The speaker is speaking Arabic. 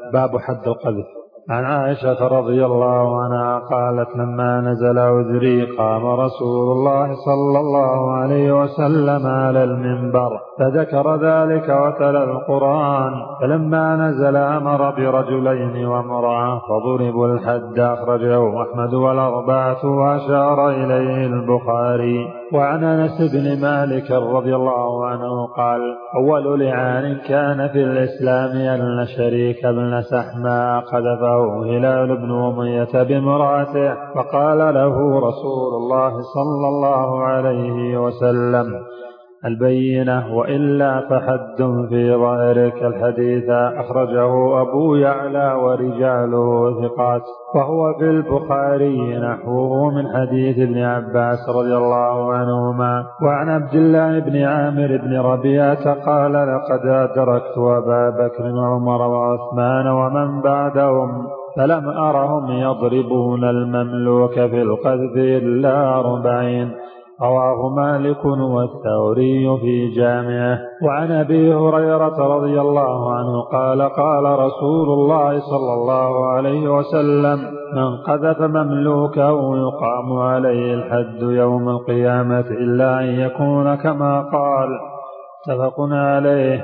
باب حد القذف. عن عائشة رضي الله عنها قالت لما نزل عذري قام رسول الله صلى الله عليه وسلم على المنبر فذكر ذلك وتلا القرآن، فلما نزل أمر برجلين وامرأة فضربوا الحد. أخرجه أحمد والأربعة وأشار إليه البخاري. وعن أنس بن مالك رضي الله عنه قال أول لعان كان في الإسلام أن شريك بن سحماء قذفه هلال بن أمية بامرأته، فقال له رسول الله صلى الله عليه وسلم البينة وإلا فحد في ظاهرك الحديث. أخرجه أبو يعلى ورجاله ثقات، وهو في البخاري نحوه من حديث ابن عباس رضي الله عنهما. وعن عبد الله بن عامر بن ربيعة قال لقد أدركت أبا بكر وعمر وعثمان ومن بعدهم فلم أرهم يضربون المملوك في القذف إلا 40. رواه مالك والثوري في جامعه. وعن أبي هريرة رضي الله عنه قال قال رسول الله صلى الله عليه وسلم من قذف مملوكه يقام عليه الحد يوم القيامة إلا أن يكون كما قال. متفق عليه.